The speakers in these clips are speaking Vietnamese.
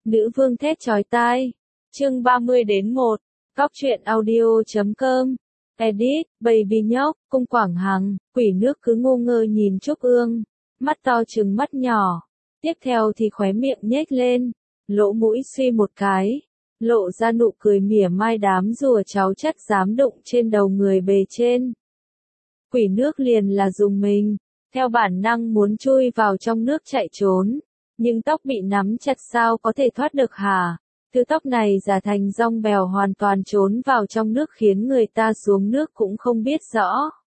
Nữ vương thét chói tai. Chương 30-1. Góc truyện audio.com. Edit, Baby nhóc, Cung Quảng Hằng, Quỷ Nước cứ ngu ngơ nhìn Trúc Ương. Mắt to trừng mắt nhỏ. Tiếp theo thì khóe miệng nhếch lên. Lỗ mũi suy một cái. Lộ ra nụ cười mỉa mai đám rùa cháu chắc dám đụng trên đầu người bề trên. Quỷ Nước liền là dùng mình. Theo bản năng muốn chui vào trong nước chạy trốn. Nhưng tóc bị nắm chặt sao có thể thoát được hả? Thứ tóc này giả thành dong bèo hoàn toàn trốn vào trong nước khiến người ta xuống nước cũng không biết rõ.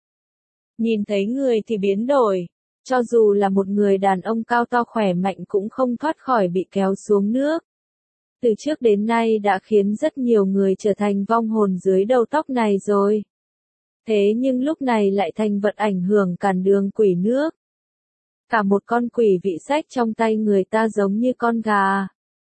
Nhìn thấy người thì biến đổi. Cho dù là một người đàn ông cao to khỏe mạnh cũng không thoát khỏi bị kéo xuống nước. Từ trước đến nay đã khiến rất nhiều người trở thành vong hồn dưới đầu tóc này rồi. Thế nhưng lúc này lại thành vật ảnh hưởng cản đường Quỷ Nước. Cả một con quỷ vị sách trong tay người ta giống như con gà.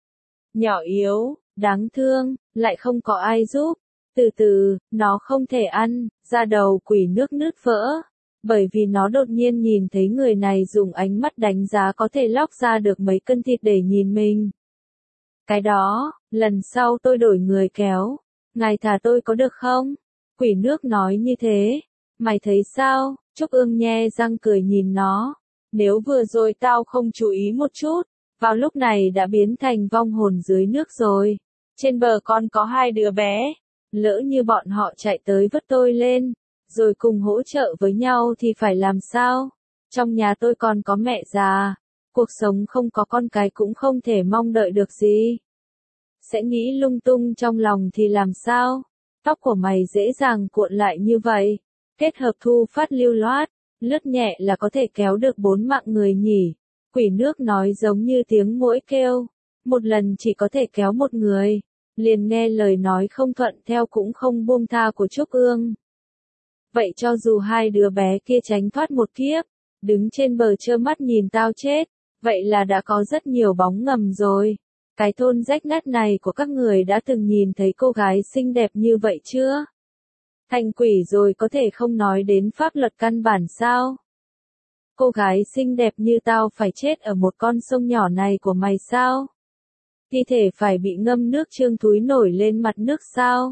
Nhỏ yếu, đáng thương, lại không có ai giúp. Từ từ, nó không thể ăn, da đầu Quỷ Nước nứt vỡ. Bởi vì nó đột nhiên nhìn thấy người này dùng ánh mắt đánh giá có thể lóc ra được mấy cân thịt để nhìn mình. Cái đó, lần sau tôi đổi người kéo. Ngài thả tôi có được không? Quỷ Nước nói như thế. Mày thấy sao? Trúc Ương nhe răng cười nhìn nó. Nếu vừa rồi tao không chú ý một chút, vào lúc này đã biến thành vong hồn dưới nước rồi. Trên bờ còn có hai đứa bé. Lỡ như bọn họ chạy tới vớt tôi lên, rồi cùng hỗ trợ với nhau thì phải làm sao? Trong nhà tôi còn có mẹ già. Cuộc sống không có con cái cũng không thể mong đợi được gì. Sẽ nghĩ lung tung trong lòng thì làm sao? Tóc của mày dễ dàng cuộn lại như vậy. Kết hợp thu phát lưu loát. Lướt nhẹ là có thể kéo được 4 mạng người nhỉ. Quỷ Nước nói giống như tiếng muỗi kêu. Một lần chỉ có thể kéo một người. Liền nghe lời nói không thuận theo cũng không buông tha của Trúc Ương. Vậy cho dù hai đứa bé kia tránh thoát một kiếp, đứng trên bờ trơ mắt nhìn tao chết, vậy là đã có rất nhiều bóng ngầm rồi. Cái thôn rách nát này của các người đã từng nhìn thấy cô gái xinh đẹp như vậy chưa? Thành quỷ rồi có thể không nói đến pháp luật căn bản sao? Cô gái xinh đẹp như tao phải chết ở một con sông nhỏ này của mày sao? Thi thể phải bị ngâm nước trương thúi nổi lên mặt nước sao?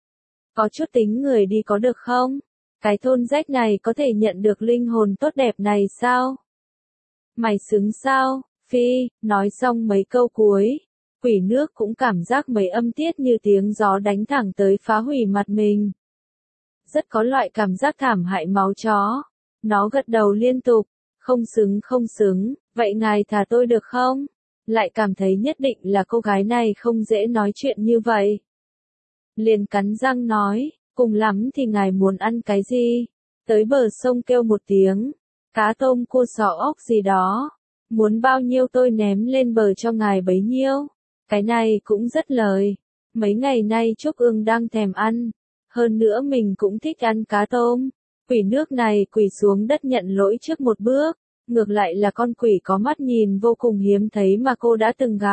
Có chút tính người đi có được không? Cái thôn rách này có thể nhận được linh hồn tốt đẹp này sao? Mày xứng sao? Phi, nói xong mấy câu cuối. Quỷ Nước cũng cảm giác mấy âm tiết như tiếng gió đánh thẳng tới phá hủy mặt mình. Rất có loại cảm giác thảm hại máu chó. Nó gật đầu liên tục. Không xứng không xứng, vậy ngài thả tôi được không? Lại cảm thấy nhất định là cô gái này không dễ nói chuyện như vậy. Liền cắn răng nói, cùng lắm thì ngài muốn ăn cái gì? Tới bờ sông kêu một tiếng. Cá tôm cua sò ốc gì đó. Muốn bao nhiêu tôi ném lên bờ cho ngài bấy nhiêu. Cái này cũng rất lời. Mấy ngày nay Trúc Ương đang thèm ăn. Hơn nữa mình cũng thích ăn cá tôm. Quỷ Nước này quỳ xuống đất nhận lỗi trước một bước. Ngược lại là con quỷ có mắt nhìn vô cùng hiếm thấy mà cô đã từng gặp.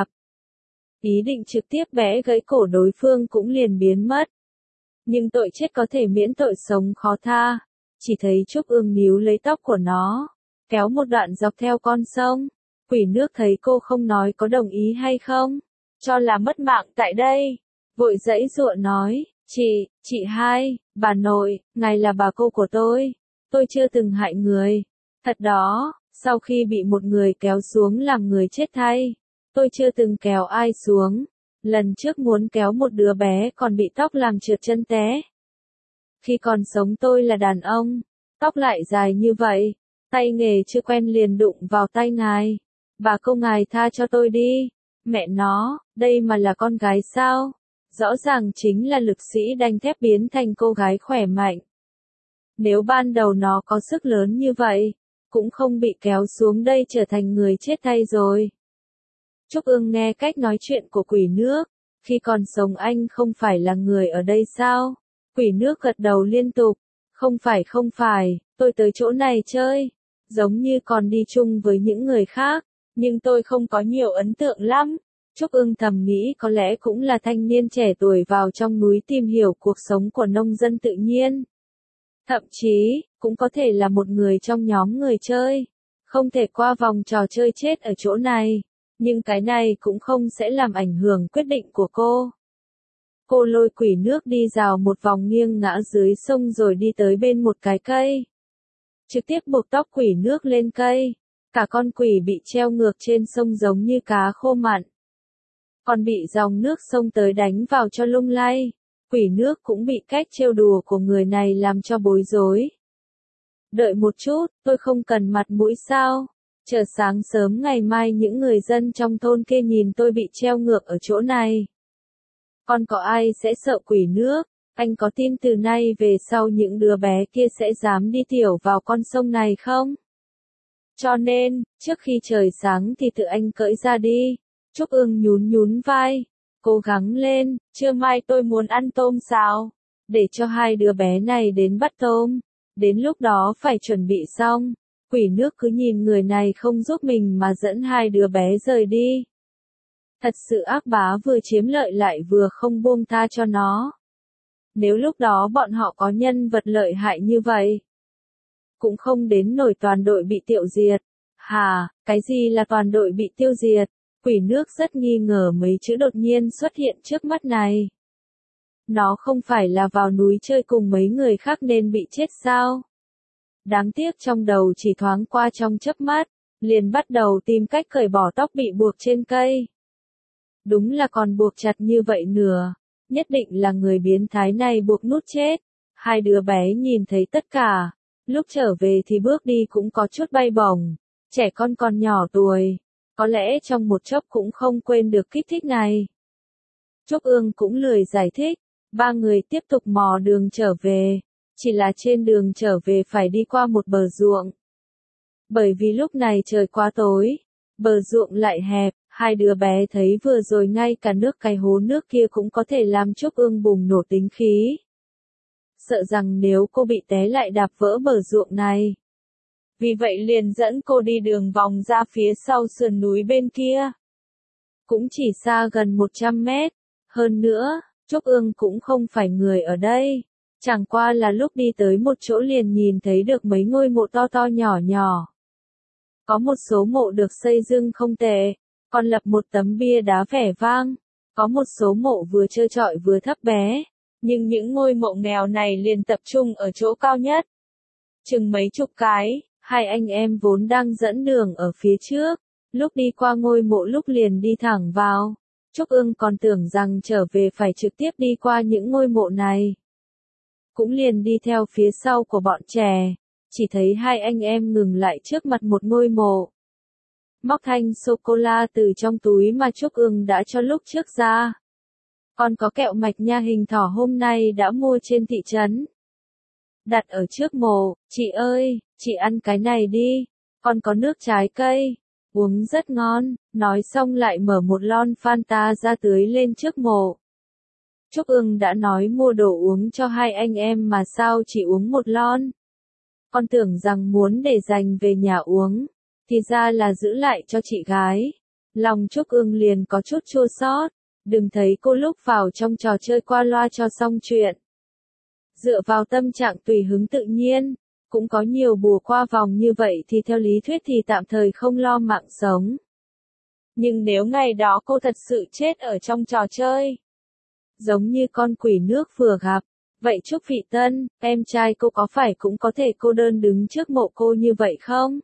Ý định trực tiếp bẻ gãy cổ đối phương cũng liền biến mất. Nhưng tội chết có thể miễn tội sống khó tha. Chỉ thấy Trúc Ương níu lấy tóc của nó. Kéo một đoạn dọc theo con sông. Quỷ Nước thấy cô không nói có đồng ý hay không. Cho là mất mạng tại đây. Vội giãy giụa nói. Chị hai, bà nội, ngài là bà cô của tôi. Tôi chưa từng hại người. Thật đó, sau khi bị một người kéo xuống làm người chết thay. Tôi chưa từng kéo ai xuống. Lần trước muốn kéo một đứa bé còn bị tóc làm trượt chân té. Khi còn sống tôi là đàn ông. Tóc lại dài như vậy. Tay nghề chưa quen liền đụng vào tay ngài. Bà cô ngài tha cho tôi đi. Mẹ nó, đây mà là con gái sao? Rõ ràng chính là lực sĩ đanh thép biến thành cô gái khỏe mạnh. Nếu ban đầu nó có sức lớn như vậy, cũng không bị kéo xuống đây trở thành người chết thay rồi. Trúc Ương nghe cách nói chuyện của Quỷ Nước. Khi còn sống anh không phải là người ở đây sao? Quỷ Nước gật đầu liên tục. Không phải, tôi tới chỗ này chơi. Giống như còn đi chung với những người khác. Nhưng tôi không có nhiều ấn tượng lắm. Trúc Ương thầm nghĩ có lẽ cũng là thanh niên trẻ tuổi vào trong núi tìm hiểu cuộc sống của nông dân tự nhiên. Thậm chí, cũng có thể là một người trong nhóm người chơi. Không thể qua vòng trò chơi chết ở chỗ này. Nhưng cái này cũng không sẽ làm ảnh hưởng quyết định của cô. Cô lôi quỷ nước đi rào một vòng nghiêng ngã dưới sông rồi đi tới bên một cái cây. Trực tiếp buộc tóc quỷ nước lên cây. Cả con quỷ bị treo ngược trên sông giống như cá khô mặn. Còn bị dòng nước sông tới đánh vào cho lung lay. Quỷ nước cũng bị cách trêu đùa của người này làm cho bối rối. Đợi một chút, tôi không cần mặt mũi sao? Chờ sáng sớm ngày mai những người dân trong thôn kia nhìn tôi bị treo ngược ở chỗ này. Còn có ai sẽ sợ quỷ nước? Anh có tin từ nay về sau những đứa bé kia sẽ dám đi tiểu vào con sông này không? Cho nên, trước khi trời sáng thì tự anh cởi ra đi. Trúc Ương nhún nhún vai. Cố gắng lên, trưa mai tôi muốn ăn tôm xào. Để cho hai đứa bé này đến bắt tôm. Đến lúc đó phải chuẩn bị xong. Quỷ nước cứ nhìn người này không giúp mình mà dẫn hai đứa bé rời đi. Thật sự ác bá vừa chiếm lợi lại vừa không buông tha cho nó. Nếu lúc đó bọn họ có nhân vật lợi hại như vậy, cũng không đến nổi toàn đội bị tiêu diệt. Hà, cái gì là toàn đội bị tiêu diệt? Quỷ nước rất nghi ngờ mấy chữ đột nhiên xuất hiện trước mắt này. Nó không phải là vào núi chơi cùng mấy người khác nên bị chết sao? Đáng tiếc trong đầu chỉ thoáng qua trong chớp mắt, liền bắt đầu tìm cách cởi bỏ tóc bị buộc trên cây. Đúng là còn buộc chặt như vậy nữa, nhất định là người biến thái này buộc nút chết. Hai đứa bé nhìn thấy tất cả, lúc trở về thì bước đi cũng có chút bay bổng, trẻ con còn nhỏ tuổi, có lẽ trong một chốc cũng không quên được kích thích này. Trúc Ương cũng lười giải thích, ba người tiếp tục mò đường trở về, chỉ là trên đường trở về phải đi qua một bờ ruộng. Bởi vì lúc này trời quá tối, bờ ruộng lại hẹp, hai đứa bé thấy vừa rồi ngay cả nước cái hố nước kia cũng có thể làm Trúc Ương bùng nổ tính khí. Sợ rằng nếu cô bị té lại đạp vỡ bờ ruộng này. Vì vậy liền dẫn cô đi đường vòng ra phía sau sườn núi bên kia. Cũng chỉ xa gần 100 mét. Hơn nữa, Trúc Ương cũng không phải người ở đây. Chẳng qua là lúc đi tới một chỗ liền nhìn thấy được mấy ngôi mộ to to nhỏ nhỏ. Có một số mộ được xây dựng không tệ, còn lập một tấm bia đá vẻ vang. Có một số mộ vừa trơ trọi vừa thấp bé, nhưng những ngôi mộ nghèo này liền tập trung ở chỗ cao nhất. Chừng mấy chục cái, hai anh em vốn đang dẫn đường ở phía trước, lúc đi qua ngôi mộ lúc liền đi thẳng vào. Trúc Ương còn tưởng rằng trở về phải trực tiếp đi qua những ngôi mộ này. Cũng liền đi theo phía sau của bọn trẻ, chỉ thấy hai anh em ngừng lại trước mặt một ngôi mộ. Móc thanh sô-cô-la từ trong túi mà Trúc Ương đã cho lúc trước ra. Còn có kẹo mạch nha hình thỏ hôm nay đã mua trên thị trấn. Đặt ở trước mộ, chị ơi, chị ăn cái này đi, còn có nước trái cây, uống rất ngon, nói xong lại mở một lon Fanta ra tưới lên trước mộ. Trúc Ương đã nói mua đồ uống cho hai anh em mà sao chỉ uống một lon. Con tưởng rằng muốn để dành về nhà uống, thì ra là giữ lại cho chị gái. Lòng Trúc Ương liền có chút chua xót, đừng thấy cô lúc vào trong trò chơi qua loa cho xong chuyện. Dựa vào tâm trạng tùy hứng tự nhiên, cũng có nhiều bùa qua vòng như vậy thì theo lý thuyết thì tạm thời không lo mạng sống. Nhưng nếu ngày đó cô thật sự chết ở trong trò chơi, giống như con quỷ nước vừa gặp, vậy Trúc Vị Tân, em trai cô có phải cũng có thể cô đơn đứng trước mộ cô như vậy không?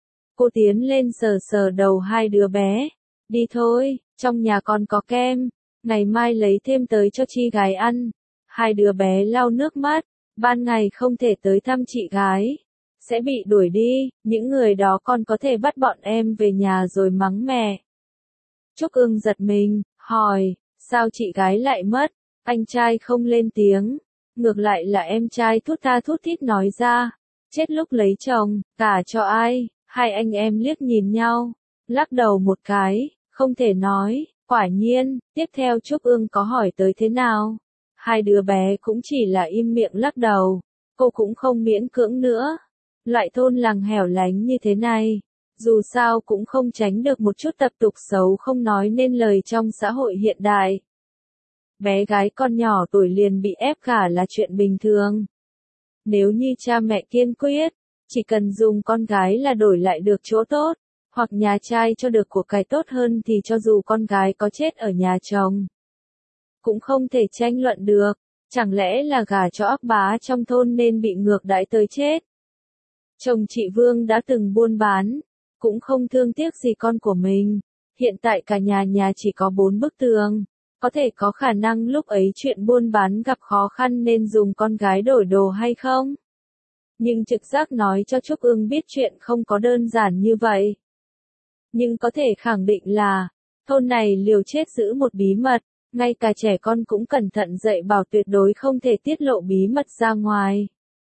Cô tiến lên sờ sờ đầu hai đứa bé. Đi thôi, trong nhà còn có kem, ngày mai lấy thêm tới cho chị gái ăn. Hai đứa bé lau nước mắt, ban ngày không thể tới thăm chị gái, sẽ bị đuổi đi, những người đó còn có thể bắt bọn em về nhà rồi mắng mẹ. Trúc Ương giật mình, hỏi, sao chị gái lại mất? Anh trai không lên tiếng, ngược lại là em trai thút tha thút thít nói ra, chết lúc lấy chồng, cả cho ai? Hai anh em liếc nhìn nhau, lắc đầu một cái, không thể nói, quả nhiên. Tiếp theo Trúc Ương có hỏi tới thế nào, hai đứa bé cũng chỉ là im miệng lắc đầu, cô cũng không miễn cưỡng nữa. Loại thôn làng hẻo lánh như thế này, dù sao cũng không tránh được một chút tập tục xấu không nói nên lời trong xã hội hiện đại. Bé gái con nhỏ tuổi liền bị ép gả là chuyện bình thường. Nếu như cha mẹ kiên quyết, chỉ cần dùng con gái là đổi lại được chỗ tốt, hoặc nhà trai cho được của cải tốt hơn thì cho dù con gái có chết ở nhà chồng, cũng không thể tranh luận được. Chẳng lẽ là gả cho ác bá trong thôn nên bị ngược đãi tới chết? Chồng chị Vương đã từng buôn bán, cũng không thương tiếc gì con của mình. Hiện tại cả nhà chỉ có 4 bức tường. Có thể có khả năng lúc ấy chuyện buôn bán gặp khó khăn nên dùng con gái đổi đồ hay không? Nhưng trực giác nói cho Trúc Ương biết chuyện không có đơn giản như vậy. Nhưng có thể khẳng định là, thôn này liều chết giữ một bí mật, ngay cả trẻ con cũng cẩn thận dạy bảo tuyệt đối không thể tiết lộ bí mật ra ngoài.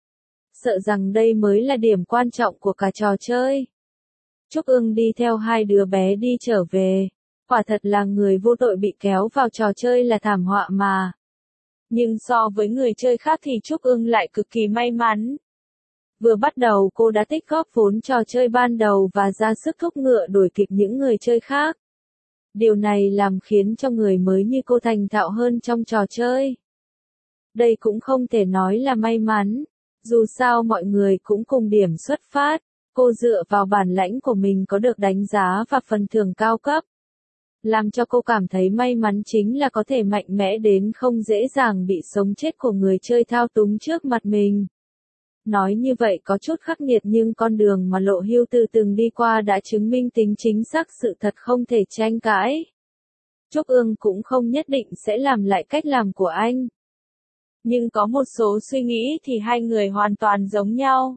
Sợ rằng đây mới là điểm quan trọng của cả trò chơi. Trúc Ương đi theo 2 đứa bé đi trở về. Quả thật là người vô tội bị kéo vào trò chơi là thảm họa mà. Nhưng so với người chơi khác thì Trúc Ương lại cực kỳ may mắn. Vừa bắt đầu cô đã tích góp vốn trò chơi ban đầu và ra sức thúc ngựa đuổi kịp những người chơi khác. Điều này làm khiến cho người mới như cô thành thạo hơn trong trò chơi. Đây cũng không thể nói là may mắn. Dù sao mọi người cũng cùng điểm xuất phát. Cô dựa vào bản lãnh của mình có được đánh giá và phần thưởng cao cấp. Làm cho cô cảm thấy may mắn chính là có thể mạnh mẽ đến không dễ dàng bị sống chết của người chơi thao túng trước mặt mình. Nói như vậy có chút khắc nghiệt nhưng con đường mà Lộ Hưu Tư từng đi qua đã chứng minh tính chính xác sự thật không thể tranh cãi. Trúc Ương cũng không nhất định sẽ làm lại cách làm của anh. Nhưng có một số suy nghĩ thì hai người hoàn toàn giống nhau.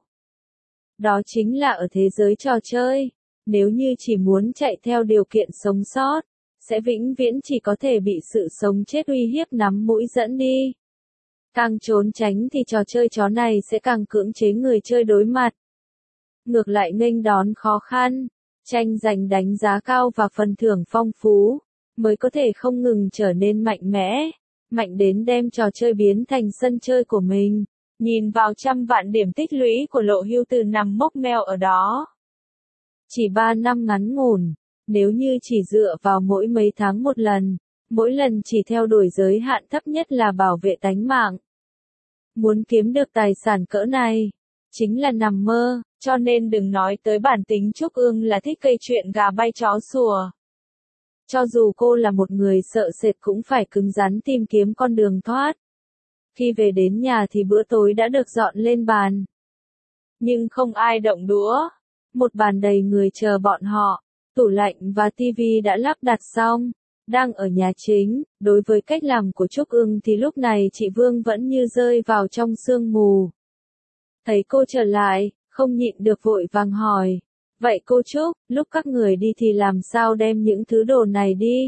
Đó chính là ở thế giới trò chơi, nếu như chỉ muốn chạy theo điều kiện sống sót, sẽ vĩnh viễn chỉ có thể bị sự sống chết uy hiếp nắm mũi dẫn đi. Càng trốn tránh thì trò chơi chó này sẽ càng cưỡng chế người chơi đối mặt. Ngược lại nghênh đón khó khăn, tranh giành đánh giá cao và phần thưởng phong phú, mới có thể không ngừng trở nên mạnh mẽ, mạnh đến đem trò chơi biến thành sân chơi của mình. Nhìn vào trăm vạn điểm tích lũy của Lộ Hưu Tư nằm mốc meo ở đó. Chỉ 3 năm ngắn ngủn, nếu như chỉ dựa vào mỗi mấy tháng một lần, mỗi lần chỉ theo đuổi giới hạn thấp nhất là bảo vệ tánh mạng. Muốn kiếm được tài sản cỡ này, chính là nằm mơ, cho nên đừng nói tới bản tính Trúc Ương là thích cây chuyện gà bay chó sủa. Cho dù cô là một người sợ sệt cũng phải cứng rắn tìm kiếm con đường thoát. Khi về đến nhà thì bữa tối đã được dọn lên bàn. Nhưng không ai động đũa. Một bàn đầy người chờ bọn họ. Tủ lạnh và tivi đã lắp đặt xong. Đang ở nhà chính, đối với cách làm của Trúc Ương thì lúc này chị Vương vẫn như rơi vào trong sương mù. Thấy cô trở lại, không nhịn được vội vàng hỏi. Vậy cô Trúc, lúc các người đi thì làm sao đem những thứ đồ này đi?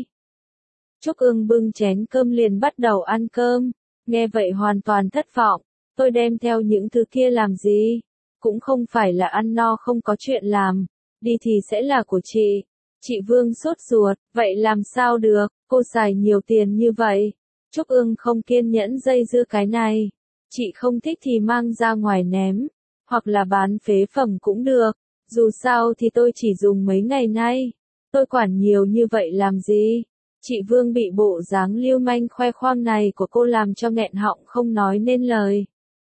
Trúc Ương bưng chén cơm liền bắt đầu ăn cơm. Nghe vậy hoàn toàn thất vọng, tôi đem theo những thứ kia làm gì? Cũng không phải là ăn no không có chuyện làm, đi thì sẽ là của chị. Chị Vương sốt ruột, vậy làm sao được, cô xài nhiều tiền như vậy. Trúc Ương không kiên nhẫn dây dưa cái này. Chị không thích thì mang ra ngoài ném, hoặc là bán phế phẩm cũng được. Dù sao thì tôi chỉ dùng mấy ngày nay. Tôi quản nhiều như vậy làm gì? Chị Vương bị bộ dáng lưu manh khoe khoang này của cô làm cho nghẹn họng không nói nên lời.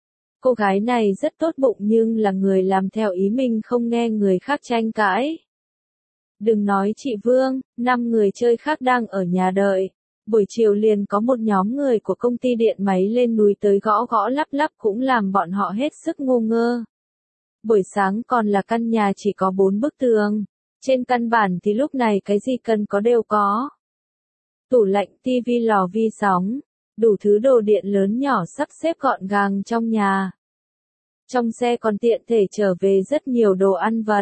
Cô gái này rất tốt bụng nhưng là người làm theo ý mình không nghe người khác tranh cãi. Đừng nói chị Vương, 5 người chơi khác đang ở nhà đợi. Buổi chiều liền có một nhóm người của công ty điện máy lên núi tới gõ gõ lắp lắp cũng làm bọn họ hết sức ngu ngơ. Buổi sáng còn là căn nhà chỉ có 4 bức tường. Trên căn bản thì lúc này cái gì cần có đều có. Tủ lạnh, tivi, lò vi sóng, đủ thứ đồ điện lớn nhỏ sắp xếp gọn gàng trong nhà. Trong xe còn tiện thể trở về rất nhiều đồ ăn vặt.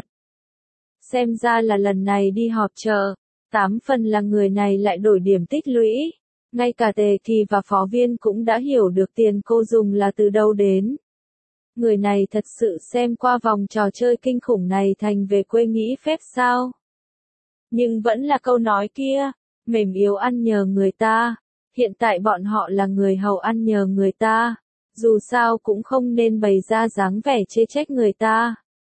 Xem ra là lần này đi họp chợ, 8 phần là người này lại đổi điểm tích lũy. Ngay cả Tề Kỳ và phó viên cũng đã hiểu được tiền cô dùng là từ đâu đến. Người này thật sự xem qua vòng trò chơi kinh khủng này thành về quê nghĩ phép sao. Nhưng vẫn là câu nói kia. Mềm yếu ăn nhờ người ta, hiện tại bọn họ là người hầu ăn nhờ người ta, dù sao cũng không nên bày ra dáng vẻ chê trách người ta.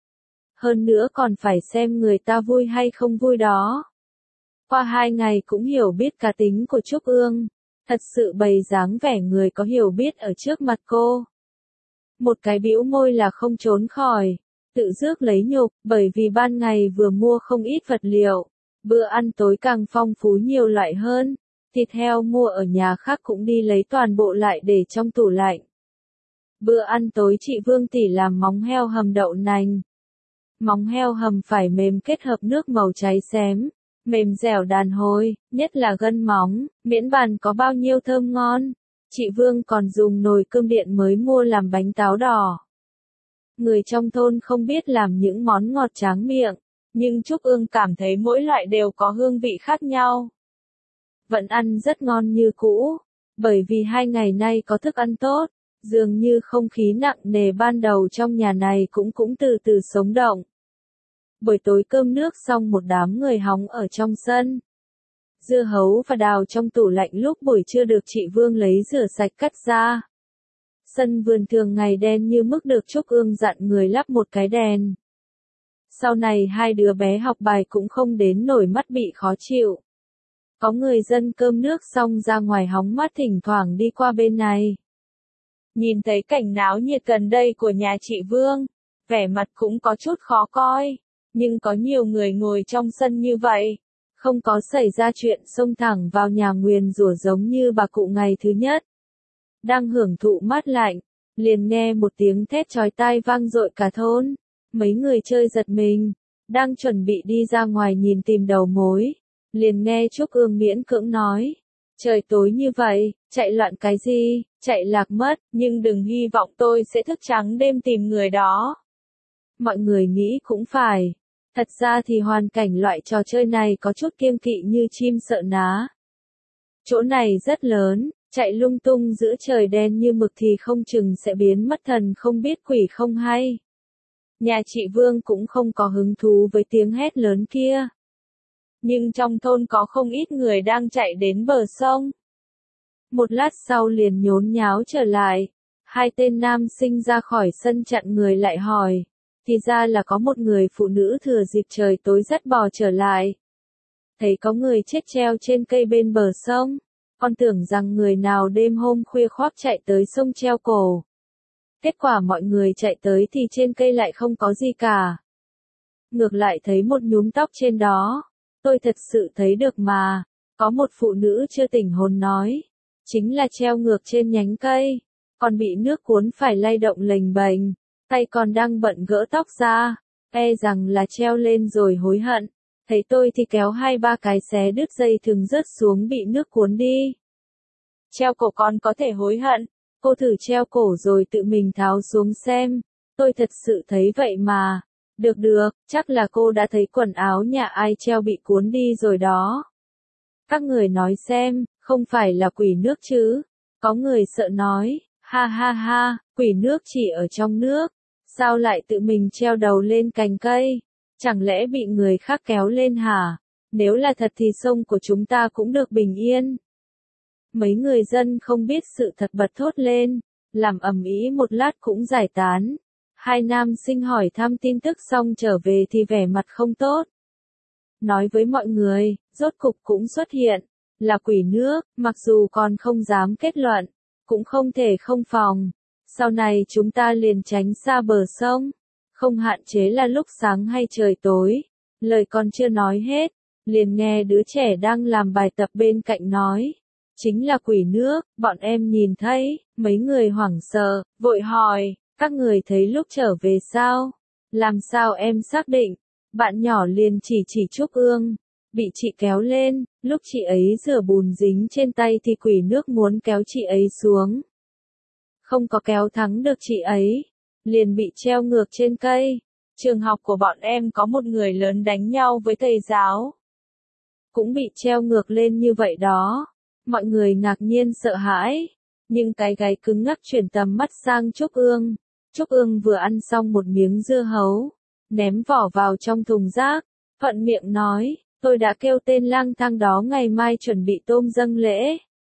Hơn nữa còn phải xem người ta vui hay không vui đó. Qua 2 ngày cũng hiểu biết cá tính của Trúc Ương, thật sự bày dáng vẻ người có hiểu biết ở trước mặt cô. Một cái bĩu môi là không trốn khỏi, tự rước lấy nhục, bởi vì ban ngày vừa mua không ít vật liệu. Bữa ăn tối càng phong phú nhiều loại hơn. Thịt heo mua ở nhà khác cũng đi lấy toàn bộ lại để trong tủ lạnh. Bữa ăn tối chị Vương tỷ làm móng heo hầm đậu nành. Móng heo hầm phải mềm kết hợp nước màu cháy xém, mềm dẻo đàn hồi, nhất là gân móng, miễn bàn có bao nhiêu thơm ngon. Chị Vương còn dùng nồi cơm điện mới mua làm bánh táo đỏ. Người trong thôn không biết làm những món ngọt tráng miệng, nhưng Trúc Ương cảm thấy mỗi loại đều có hương vị khác nhau. Vẫn ăn rất ngon như cũ, bởi vì 2 ngày nay có thức ăn tốt, dường như không khí nặng nề ban đầu trong nhà này cũng từ từ sống động. Buổi tối cơm nước xong một đám người hóng ở trong sân. Dưa hấu và đào trong tủ lạnh lúc buổi trưa được chị Vương lấy rửa sạch cắt ra. Sân vườn thường ngày đen như mức được Trúc Ương dặn người lắp một cái đèn. Sau này 2 đứa bé học bài cũng không đến nổi mắt bị khó chịu. Có người dân cơm nước xong ra ngoài hóng mát thỉnh thoảng đi qua bên này. Nhìn thấy cảnh náo nhiệt gần đây của nhà chị Vương, vẻ mặt cũng có chút khó coi, nhưng có nhiều người ngồi trong sân như vậy, không có xảy ra chuyện xông thẳng vào nhà nguyền rủa giống như bà cụ ngày thứ nhất. Đang hưởng thụ mát lạnh, liền nghe một tiếng thét chói tai vang dội cả thôn. Mấy người chơi giật mình, đang chuẩn bị đi ra ngoài nhìn tìm đầu mối, liền nghe Trúc Ương miễn cưỡng nói. Trời tối như vậy, chạy loạn cái gì, chạy lạc mất, nhưng đừng hy vọng tôi sẽ thức trắng đêm tìm người đó. Mọi người nghĩ cũng phải. Thật ra thì hoàn cảnh loại trò chơi này có chút kiêng kỵ như chim sợ ná. Chỗ này rất lớn, chạy lung tung giữa trời đen như mực thì không chừng sẽ biến mất thần không biết quỷ không hay. Nhà chị Vương cũng không có hứng thú với tiếng hét lớn kia. Nhưng trong thôn có không ít người đang chạy đến bờ sông. Một lát sau liền nhốn nháo trở lại. 2 tên nam sinh ra khỏi sân chặn người lại hỏi. Thì ra là có một người phụ nữ thừa dịp trời tối dắt bò trở lại. Thấy có người chết treo trên cây bên bờ sông. Con tưởng rằng người nào đêm hôm khuya khoác chạy tới sông treo cổ. Kết quả mọi người chạy tới thì trên cây lại không có gì cả. Ngược lại thấy một nhúm tóc trên đó. Tôi thật sự thấy được mà. Có một phụ nữ chưa tỉnh hồn nói. Chính là treo ngược trên nhánh cây. Còn bị nước cuốn phải lay động lềnh bềnh. Tay còn đang bận gỡ tóc ra. E rằng là treo lên rồi hối hận. Thấy tôi thì kéo 2-3 cái xé đứt dây thừng rớt xuống bị nước cuốn đi. Treo cổ còn có thể hối hận. Cô thử treo cổ rồi tự mình tháo xuống xem. Tôi thật sự thấy vậy mà. Được, chắc là cô đã thấy quần áo nhà ai treo bị cuốn đi rồi đó. Các người nói xem, không phải là quỷ nước chứ? Có người sợ nói, ha, quỷ nước chỉ ở trong nước. Sao lại tự mình treo đầu lên cành cây? Chẳng lẽ bị người khác kéo lên hả? Nếu là thật thì sông của chúng ta cũng được bình yên. Mấy người dân không biết sự thật bật thốt lên, làm ầm ĩ một lát cũng giải tán. 2 nam sinh hỏi thăm tin tức xong trở về thì vẻ mặt không tốt. Nói với mọi người, rốt cục cũng xuất hiện, là quỷ nước, mặc dù còn không dám kết luận, cũng không thể không phòng. Sau này chúng ta liền tránh xa bờ sông, không hạn chế là lúc sáng hay trời tối. Lời còn chưa nói hết, liền nghe đứa trẻ đang làm bài tập bên cạnh nói. Chính là quỷ nước, bọn em nhìn thấy, mấy người hoảng sợ, vội hỏi, các người thấy lúc trở về sao? Làm sao em xác định? Bạn nhỏ liền chỉ Trúc Ương, bị chị kéo lên, lúc chị ấy rửa bùn dính trên tay thì quỷ nước muốn kéo chị ấy xuống. Không có kéo thắng được chị ấy, liền bị treo ngược trên cây. Trường học của bọn em có một người lớn đánh nhau với thầy giáo. Cũng bị treo ngược lên như vậy đó. Mọi người ngạc nhiên sợ hãi, nhưng cái gáy cứng ngắc chuyển tầm mắt sang Trúc Ương. Trúc Ương vừa ăn xong một miếng dưa hấu, ném vỏ vào trong thùng rác, thuận miệng nói, tôi đã kêu tên lang thang đó ngày mai chuẩn bị tôm dâng lễ.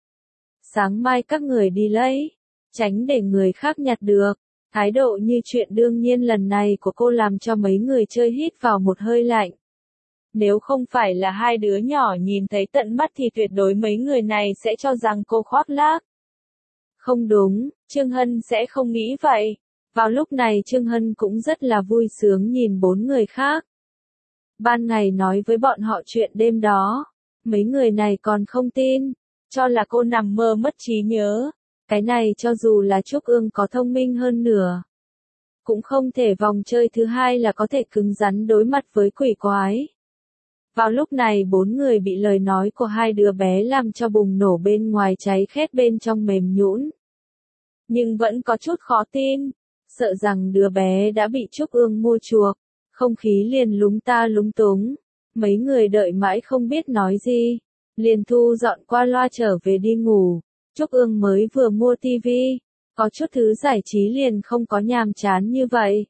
Sáng mai các người đi lấy, tránh để người khác nhặt được. Thái độ như chuyện đương nhiên lần này của cô làm cho mấy người chơi hít vào một hơi lạnh. Nếu không phải là 2 đứa nhỏ nhìn thấy tận mắt thì tuyệt đối mấy người này sẽ cho rằng cô khoác lác. Không đúng, Trương Hân sẽ không nghĩ vậy. Vào lúc này Trương Hân cũng rất là vui sướng nhìn bốn người khác. Ban ngày nói với bọn họ chuyện đêm đó, mấy người này còn không tin, cho là cô nằm mơ mất trí nhớ. Cái này cho dù là Trúc Ương có thông minh hơn nửa, cũng không thể vòng chơi thứ hai là có thể cứng rắn đối mặt với quỷ quái. Vào lúc này bốn người bị lời nói của hai đứa bé làm cho bùng nổ bên ngoài cháy khét bên trong mềm nhũn. Nhưng vẫn có chút khó tin, sợ rằng đứa bé đã bị Trúc Ương mua chuộc, không khí liền lúng ta lúng túng. Mấy người đợi mãi không biết nói gì, liền thu dọn qua loa trở về đi ngủ. Trúc Ương mới vừa mua tivi, có chút thứ giải trí liền không có nhàm chán như vậy.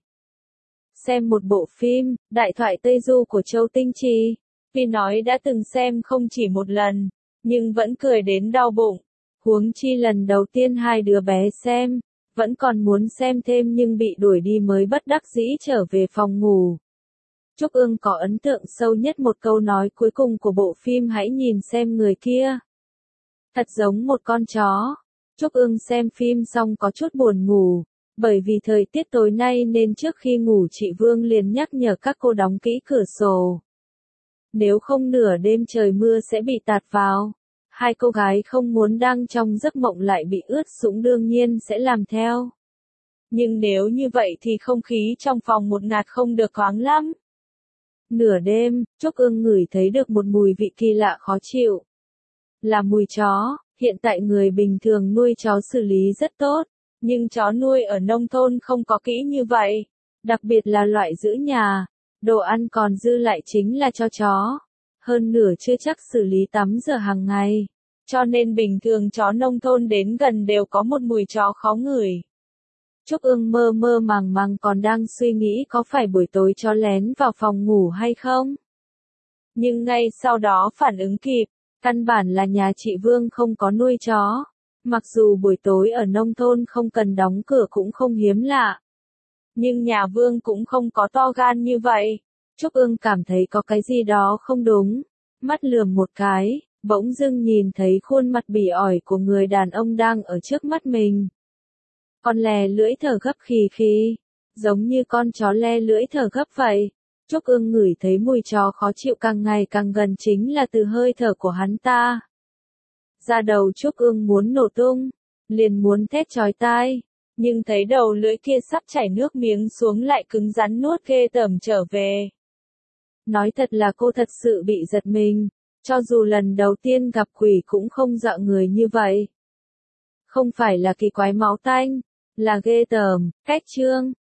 Xem một bộ phim, Đại thoại Tây Du của Châu Tinh Trì, vì nói đã từng xem không chỉ một lần, nhưng vẫn cười đến đau bụng. Huống chi lần đầu tiên hai đứa bé xem, vẫn còn muốn xem thêm nhưng bị đuổi đi mới bất đắc dĩ trở về phòng ngủ. Trúc Ương có ấn tượng sâu nhất một câu nói cuối cùng của bộ phim hãy nhìn xem người kia. Thật giống một con chó. Trúc Ương xem phim xong có chút buồn ngủ, bởi vì thời tiết tối nay nên trước khi ngủ chị Vương liền nhắc nhở các cô đóng kỹ cửa sổ. Nếu không nửa đêm trời mưa sẽ bị tạt vào. Hai cô gái không muốn đang trong giấc mộng lại bị ướt sũng đương nhiên sẽ làm theo. Nhưng nếu như vậy thì không khí trong phòng một ngạt không được thoáng lắm. Nửa đêm, Trúc Ương ngửi thấy được một mùi vị kỳ lạ khó chịu. Là mùi chó, hiện tại người bình thường nuôi chó xử lý rất tốt, nhưng chó nuôi ở nông thôn không có kỹ như vậy, đặc biệt là loại giữ nhà, đồ ăn còn dư lại chính là cho chó. Hơn nửa chưa chắc xử lý tắm rửa hàng ngày, cho nên bình thường chó nông thôn đến gần đều có một mùi chó khó ngửi. Trúc Ương mơ mơ màng màng còn đang suy nghĩ có phải buổi tối chó lén vào phòng ngủ hay không. Nhưng ngay sau đó phản ứng kịp, căn bản là nhà chị Vương không có nuôi chó. Mặc dù buổi tối ở nông thôn không cần đóng cửa cũng không hiếm lạ. Nhưng nhà Vương cũng không có to gan như vậy. Trúc Ương cảm thấy có cái gì đó không đúng. Mắt lườm một cái, bỗng dưng nhìn thấy khuôn mặt bỉ ỏi của người đàn ông đang ở trước mắt mình. Con lè lưỡi thở gấp khì khì, giống như con chó le lưỡi thở gấp vậy. Trúc Ương ngửi thấy mùi chó khó chịu càng ngày càng gần chính là từ hơi thở của hắn ta. Da đầu Trúc Ương muốn nổ tung, liền muốn thét chói tai, nhưng thấy đầu lưỡi kia sắp chảy nước miếng xuống lại cứng rắn nuốt ghê tởm trở về. Nói thật là cô thật sự bị giật mình, cho dù lần đầu tiên gặp quỷ cũng không dọa người như vậy. Không phải là kỳ quái máu tanh, là ghê tởm, cách chương.